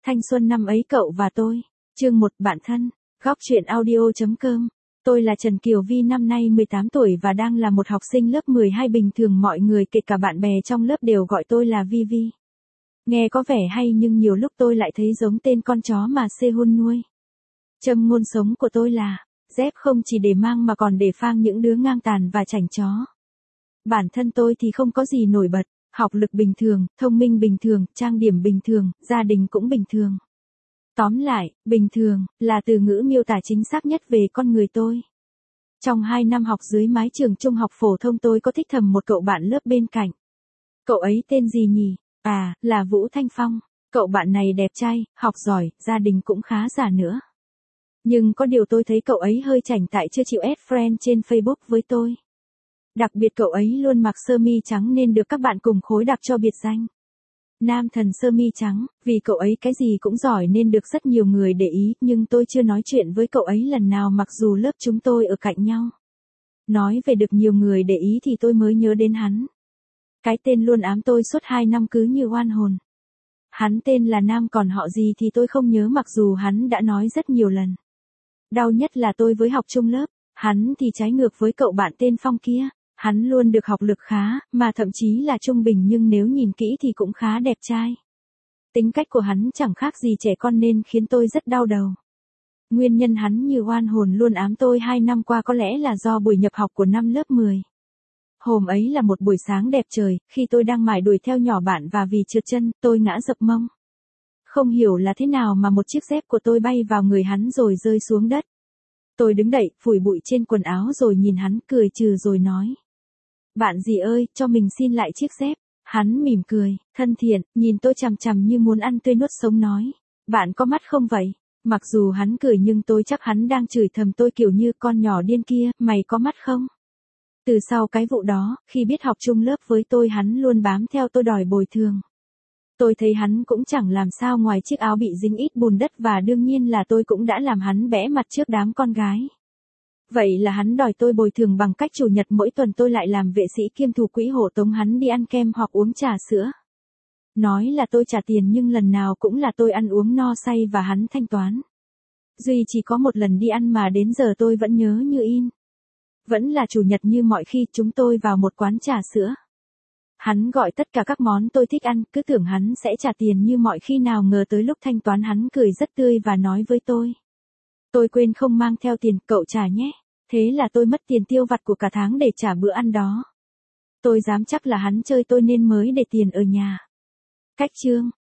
Thanh xuân năm ấy cậu và tôi. Chương 1 bạn thân. Góc truyện audio.com. Tôi là Trần Kiều Vi, năm nay 18 tuổi và đang là một học sinh lớp 12 bình thường, mọi người kể cả bạn bè trong lớp đều gọi tôi là Vi Vi. Nghe có vẻ hay nhưng nhiều lúc tôi lại thấy giống tên con chó mà Sehun nuôi. Châm ngôn sống của tôi là, dép không chỉ để mang mà còn để phang những đứa ngang tàn và chảnh chó. Bản thân tôi thì không có gì nổi bật, học lực bình thường, thông minh bình thường, trang điểm bình thường, gia đình cũng bình thường. Tóm lại, bình thường, là từ ngữ miêu tả chính xác nhất về con người tôi. Trong 2 năm học dưới mái trường trung học phổ thông, tôi có thích thầm một cậu bạn lớp bên cạnh. Cậu ấy tên gì nhỉ? À, là Vũ Thanh Phong. Cậu bạn này đẹp trai, học giỏi, gia đình cũng khá giả nữa. Nhưng có điều tôi thấy cậu ấy hơi chảnh tại chưa chịu add friend trên Facebook với tôi. Đặc biệt cậu ấy luôn mặc sơ mi trắng nên được các bạn cùng khối đặt cho biệt danh Nam thần sơ mi trắng, vì cậu ấy cái gì cũng giỏi nên được rất nhiều người để ý, nhưng tôi chưa nói chuyện với cậu ấy lần nào mặc dù lớp chúng tôi ở cạnh nhau. Nói về được nhiều người để ý thì tôi mới nhớ đến hắn. Cái tên luôn ám tôi suốt 2 năm cứ như oan hồn. Hắn tên là Nam, còn họ gì thì tôi không nhớ mặc dù hắn đã nói rất nhiều lần. Đau nhất là tôi với học chung lớp, hắn thì trái ngược với cậu bạn tên Phong kia. Hắn luôn được học lực khá, mà thậm chí là trung bình, nhưng nếu nhìn kỹ thì cũng khá đẹp trai. Tính cách của hắn chẳng khác gì trẻ con nên khiến tôi rất đau đầu. Nguyên nhân hắn như oan hồn luôn ám tôi 2 năm qua có lẽ là do buổi nhập học của năm lớp 10. Hôm ấy là một buổi sáng đẹp trời, khi tôi đang mải đuổi theo nhỏ bạn và vì trượt chân, tôi ngã dập mông. Không hiểu là thế nào mà một chiếc dép của tôi bay vào người hắn rồi rơi xuống đất. Tôi đứng dậy, phủi bụi trên quần áo rồi nhìn hắn, cười trừ rồi nói: "Bạn gì ơi, cho mình xin lại chiếc dép." Hắn mỉm cười, thân thiện, nhìn tôi chằm chằm như muốn ăn tươi nuốt sống nói: "Bạn có mắt không vậy?" Mặc dù hắn cười nhưng tôi chắc hắn đang chửi thầm tôi kiểu như con nhỏ điên kia, mày có mắt không? Từ sau cái vụ đó, khi biết học chung lớp với tôi hắn luôn bám theo tôi đòi bồi thường. Tôi thấy hắn cũng chẳng làm sao ngoài chiếc áo bị dính ít bùn đất, và đương nhiên là tôi cũng đã làm hắn bẽ mặt trước đám con gái. Vậy là hắn đòi tôi bồi thường bằng cách chủ nhật mỗi tuần tôi lại làm vệ sĩ kiêm thủ quỹ hộ tống hắn đi ăn kem hoặc uống trà sữa. Nói là tôi trả tiền nhưng lần nào cũng là tôi ăn uống no say và hắn thanh toán. Duy chỉ có một lần đi ăn mà đến giờ tôi vẫn nhớ như in. Vẫn là chủ nhật như mọi khi, chúng tôi vào một quán trà sữa. Hắn gọi tất cả các món tôi thích ăn, cứ tưởng hắn sẽ trả tiền như mọi khi, nào ngờ tới lúc thanh toán hắn cười rất tươi và nói với tôi: "Tôi quên không mang theo tiền, cậu trả nhé." Thế là tôi mất tiền tiêu vặt của cả tháng để trả bữa ăn đó. Tôi dám chắc là hắn chơi tôi nên mới để tiền ở nhà. Cách chương.